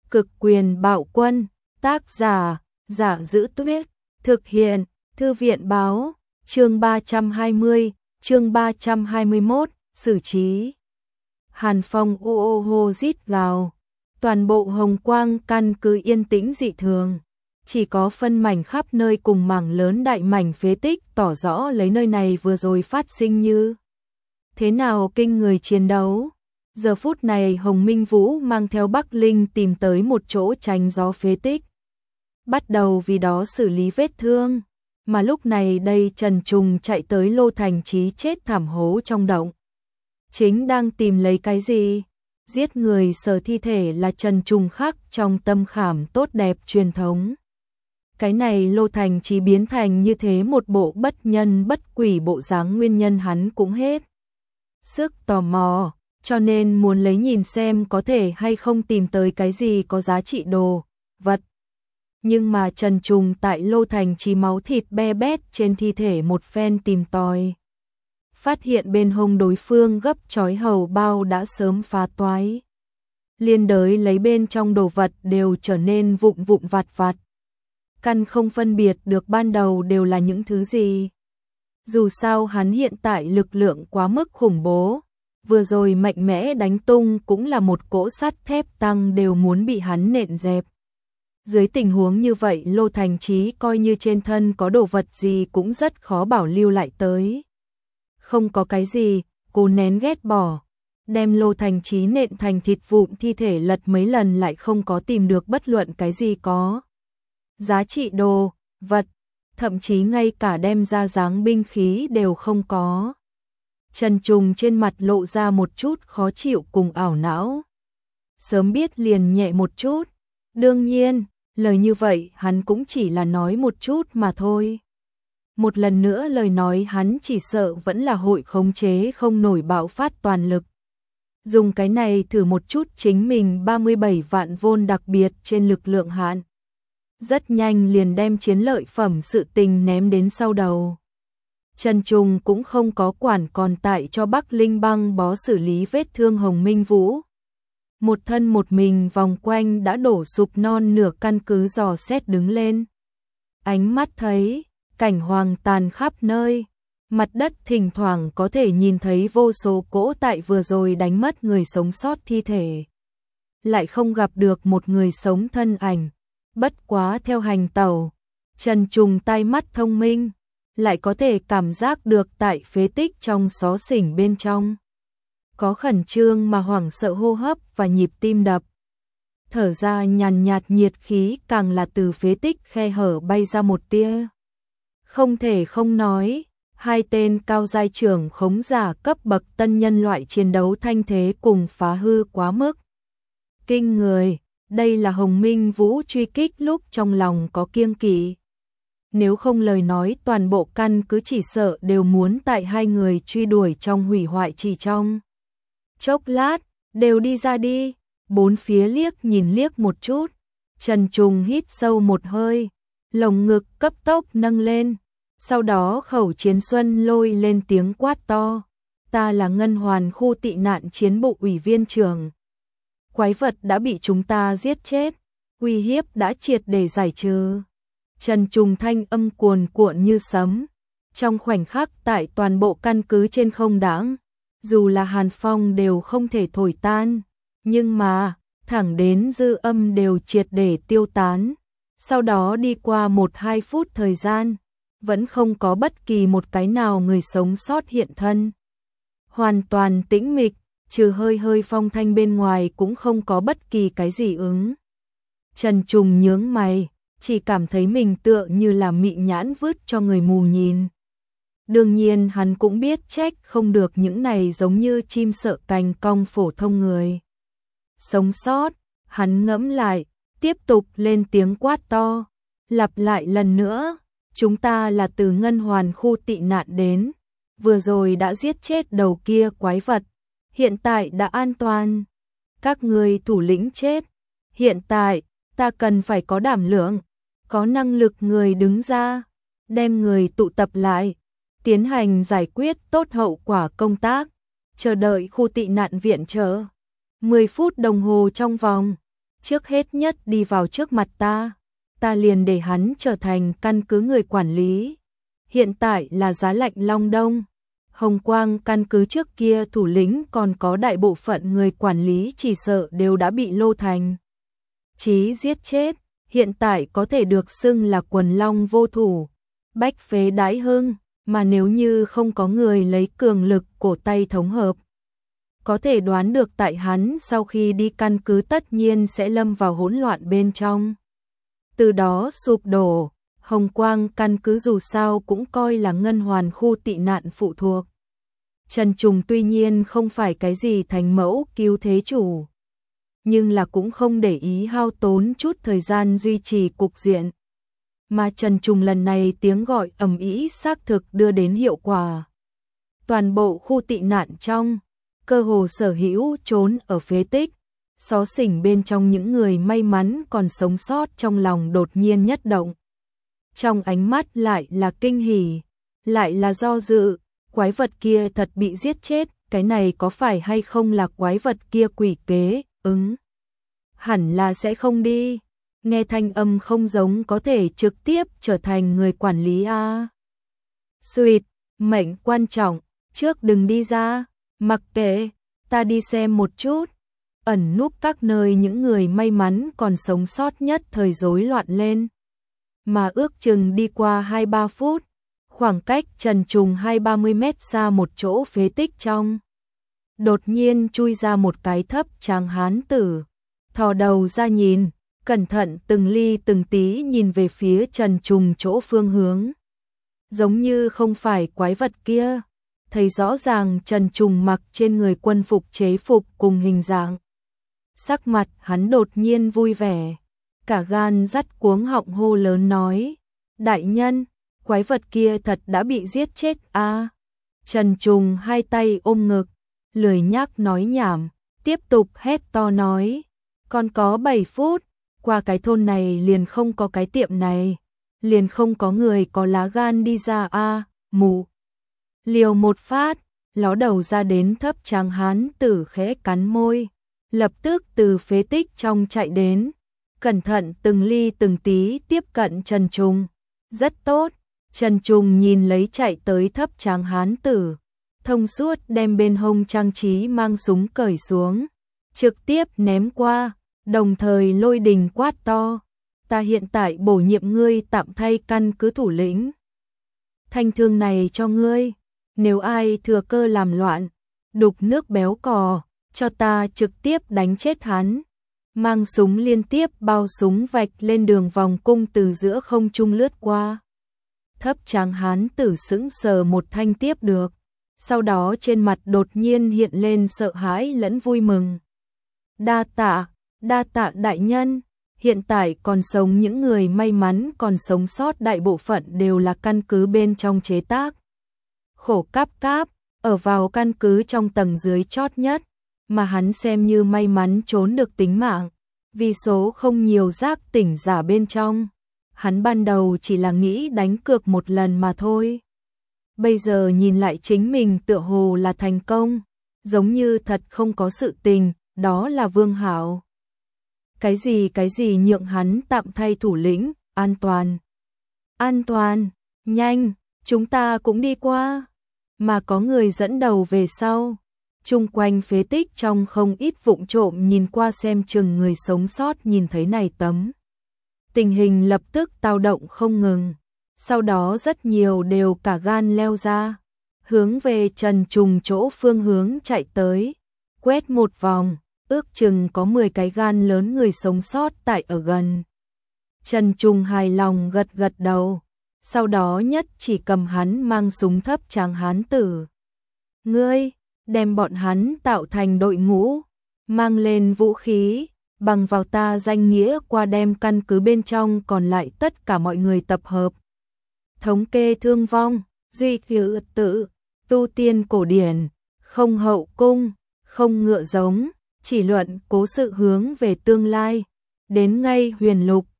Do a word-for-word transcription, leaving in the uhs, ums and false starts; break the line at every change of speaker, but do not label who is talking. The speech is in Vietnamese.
Cực quyền bạo quân, tác giả, Giả Giữ Tuyết, thực hiện, Thư viện báo, chương ba trăm hai mươi, chương ba trăm hai mươi mốt, xử trí. Hàn Phong ô ô hô rít gào, toàn bộ Hồng Quang căn cứ yên tĩnh dị thường, chỉ có phân mảnh khắp nơi cùng mảng lớn đại mảnh phế tích tỏ rõ lấy nơi này vừa rồi phát sinh như thế nào kinh người chiến đấu. Giờ phút này Hồng Minh Vũ mang theo Bắc Linh tìm tới một chỗ tránh gió phế tích, bắt đầu vì đó xử lý vết thương, mà lúc này đây Trần Trùng chạy tới Lô Thành Chí chết thảm hố trong động. Chính đang tìm lấy cái gì? Giết người sờ thi thể là Trần Trùng khắc trong tâm khảm tốt đẹp truyền thống. Cái này Lô Thành Chí biến thành như thế một bộ bất nhân bất quỷ bộ dáng nguyên nhân hắn cũng hết sức tò mò, cho nên muốn lấy nhìn xem có thể hay không tìm tới cái gì có giá trị đồ vật. Nhưng mà Trần Trùng tại Lô Thành Chí máu thịt be bét trên thi thể một phen tìm tòi, phát hiện bên hông đối phương gấp chói hầu bao đã sớm phá toái, liên đới lấy bên trong đồ vật đều trở nên vụn vụn vặt vặt, căn không phân biệt được ban đầu đều là những thứ gì. Dù sao hắn hiện tại lực lượng quá mức khủng bố, vừa rồi mạnh mẽ đánh tung cũng là một cỗ sắt thép tăng đều muốn bị hắn nện dẹp. Dưới tình huống như vậy Lô Thành Chí coi như trên thân có đồ vật gì cũng rất khó bảo lưu lại tới. Không có cái gì, cô nén ghét bỏ, đem Lô Thành Chí nện thành thịt vụn thi thể lật mấy lần lại không có tìm được bất luận cái gì có giá trị đồ vật, thậm chí ngay cả đem ra dáng binh khí đều không có. Trần Trùng trên mặt lộ ra một chút khó chịu cùng ảo não. Sớm biết liền nhẹ một chút, đương nhiên, lời như vậy hắn cũng chỉ là nói một chút mà thôi. Một lần nữa lời nói hắn chỉ sợ vẫn là hội khống chế không nổi bạo phát toàn lực. Dùng cái này thử một chút chính mình ba mươi bảy vạn vôn đặc biệt trên lực lượng hạn. Rất nhanh liền đem chiến lợi phẩm sự tình ném đến sau đầu. Trần Trùng cũng không có quản còn tại cho Bắc Linh băng bó xử lý vết thương Hồng Minh Vũ. Một thân một mình vòng quanh đã đổ sụp non nửa căn cứ dò xét đứng lên. Ánh mắt thấy, cảnh hoang tàn khắp nơi. Mặt đất thỉnh thoảng có thể nhìn thấy vô số cỗ tại vừa rồi đánh mất người sống sót thi thể. Lại không gặp được một người sống thân ảnh. Bất quá theo hành tẩu, Trần Trùng tai mắt thông minh, lại có thể cảm giác được tại phế tích trong xó xỉnh bên trong. Có khẩn trương mà hoảng sợ hô hấp và nhịp tim đập. Thở ra nhàn nhạt nhiệt khí càng là từ phế tích khe hở bay ra một tia. Không thể không nói, hai tên cao giai trưởng khống giả cấp bậc tân nhân loại chiến đấu thanh thế cùng phá hư quá mức kinh người. Đây là Hồng Minh Vũ truy kích lúc trong lòng có kiêng kỵ. Nếu không lời nói toàn bộ căn cứ chỉ sợ đều muốn tại hai người truy đuổi trong hủy hoại chỉ trong chốc lát, đều đi ra đi. Bốn phía liếc nhìn liếc một chút, Trần Trùng hít sâu một hơi, lồng ngực cấp tốc nâng lên, sau đó khẩu chiến xuân lôi lên tiếng quát to. Ta là Ngân Hoàn khu tị nạn chiến bộ ủy viên trưởng. Quái vật đã bị chúng ta giết chết, uy hiếp đã triệt để giải trừ. Trần Trùng thanh âm cuồn cuộn như sấm, trong khoảnh khắc tại toàn bộ căn cứ trên không đãng, dù là Hàn Phong đều không thể thổi tan, nhưng mà thẳng đến dư âm đều triệt để tiêu tán. Sau đó đi qua một hai phút thời gian, vẫn không có bất kỳ một cái nào người sống sót hiện thân. Hoàn toàn tĩnh mịch, trừ hơi hơi phong thanh bên ngoài cũng không có bất kỳ cái gì ứng. Trần Trùng nhướng mày, chỉ cảm thấy mình tựa như là mị nhãn vứt cho người mù nhìn. Đương nhiên hắn cũng biết trách không được những này giống như chim sợ cành cong phổ thông người sống sót. Hắn ngẫm lại, tiếp tục lên tiếng quát to, lặp lại lần nữa, chúng ta là từ Ngân Hoàn khu tị nạn đến, vừa rồi đã giết chết đầu kia quái vật, hiện tại đã an toàn. Các người thủ lĩnh chết, hiện tại ta cần phải có đảm lượng, có năng lực người đứng ra, đem người tụ tập lại, tiến hành giải quyết tốt hậu quả công tác, chờ đợi khu tị nạn viện trợ. mười phút đồng hồ trong vòng, trước hết nhất đi vào trước mặt ta, ta liền để hắn trở thành căn cứ người quản lý. Hiện tại là Giá Lạnh Long Đông, Hồng Quang căn cứ trước kia thủ lĩnh còn có đại bộ phận người quản lý chỉ sợ đều đã bị Lô Thành Chí giết chết, hiện tại có thể được xưng là quần long vô thủ, bách phế đãi hưng, mà nếu như không có người lấy cường lực cổ tay thống hợp, có thể đoán được tại hắn sau khi đi căn cứ tất nhiên sẽ lâm vào hỗn loạn bên trong. Từ đó sụp đổ, Hồng Quang căn cứ dù sao cũng coi là ngân hoàn khu tị nạn phụ thuộc. Trần Trùng tuy nhiên không phải cái gì thành mẫu cứu thế chủ, nhưng là cũng không để ý hao tốn chút thời gian duy trì cục diện. Mà Trần Trùng lần này tiếng gọi ầm ĩ xác thực đưa đến hiệu quả. Toàn bộ khu tị nạn trong, cơ hồ sở hữu trốn ở phế tích, xó xỉnh bên trong những người may mắn còn sống sót trong lòng đột nhiên nhất động. Trong ánh mắt lại là kinh hỉ, lại là do dự, quái vật kia thật bị giết chết, cái này có phải hay không là quái vật kia quỷ kế, ứng. Hẳn là sẽ không đi, nghe thanh âm không giống có thể trực tiếp trở thành người quản lý a. Suyệt, mệnh quan trọng, trước đừng đi ra, mặc kệ, ta đi xem một chút. Ẩn núp các nơi những người may mắn còn sống sót nhất thời rối loạn lên. Mà ước chừng đi qua hai ba phút, khoảng cách Trần Trùng hai ba mươi mét xa một chỗ phế tích trong. Đột nhiên chui ra một cái thấp tráng hán tử, thò đầu ra nhìn, cẩn thận từng ly từng tí nhìn về phía Trần Trùng chỗ phương hướng. Giống như không phải quái vật kia, thấy rõ ràng Trần Trùng mặc trên người quân phục chế phục cùng hình dạng. Sắc mặt hắn đột nhiên vui vẻ, cả gan dắt cuống họng hô lớn nói, đại nhân, quái vật kia thật đã bị giết chết a. À. Trần Trùng hai tay ôm ngực, lười nhác nói nhảm, tiếp tục hét to nói, còn có bảy phút, qua cái thôn này liền không có cái tiệm này, liền không có người có lá gan đi ra a. À. Mù. Liều một phát, ló đầu ra đến thấp tráng hán tử khẽ cắn môi, lập tức từ phế tích trong chạy đến, cẩn thận từng ly từng tí tiếp cận Trần Trùng. Rất tốt, Trần Trùng nhìn lấy chạy tới thấp tráng hán tử, thông suốt đem bên hông trang trí mang súng cởi xuống, trực tiếp ném qua, đồng thời lôi đình quát to, ta hiện tại bổ nhiệm ngươi tạm thay căn cứ thủ lĩnh. Thanh thương này cho ngươi, nếu ai thừa cơ làm loạn, đục nước béo cò, cho ta trực tiếp đánh chết hắn. Mang súng liên tiếp bao súng vạch lên đường vòng cung từ giữa không trung lướt qua. Thấp tráng hán tử sững sờ một thanh tiếp được, sau đó trên mặt đột nhiên hiện lên sợ hãi lẫn vui mừng. Đa tạ, đa tạ đại nhân, hiện tại còn sống những người may mắn còn sống sót đại bộ phận đều là căn cứ bên trong chế tác. Khổ cáp cáp, ở vào căn cứ trong tầng dưới chót nhất, mà hắn xem như may mắn trốn được tính mạng, vì số không nhiều giác tỉnh giả bên trong. Hắn ban đầu chỉ là nghĩ đánh cược một lần mà thôi. Bây giờ nhìn lại chính mình tựa hồ là thành công, giống như thật không có sự tình, đó là Vương Hạo. Cái gì cái gì nhượng hắn tạm thay thủ lĩnh, an toàn. An toàn, nhanh, chúng ta cũng đi qua. Mà có người dẫn đầu về sau. Chung quanh phế tích trong không ít vụng trộm nhìn qua xem chừng người sống sót nhìn thấy này tấm. Tình hình lập tức tao động không ngừng. Sau đó rất nhiều đều cả gan leo ra, hướng về Trần Trùng chỗ phương hướng chạy tới, quét một vòng, ước chừng có mười cái gan lớn người sống sót tại ở gần. Trần Trùng hài lòng gật gật đầu, sau đó nhất chỉ cầm hắn mang súng thấp tráng hán tử. Ngươi, đem bọn hắn tạo thành đội ngũ, mang lên vũ khí, bằng vào ta danh nghĩa qua đem căn cứ bên trong còn lại tất cả mọi người tập hợp. Thống kê thương vong, duy trì tự, tu tiên cổ điển, không hậu cung, không ngựa giống, chỉ luận cố sự hướng về tương lai, đến ngay huyền lục,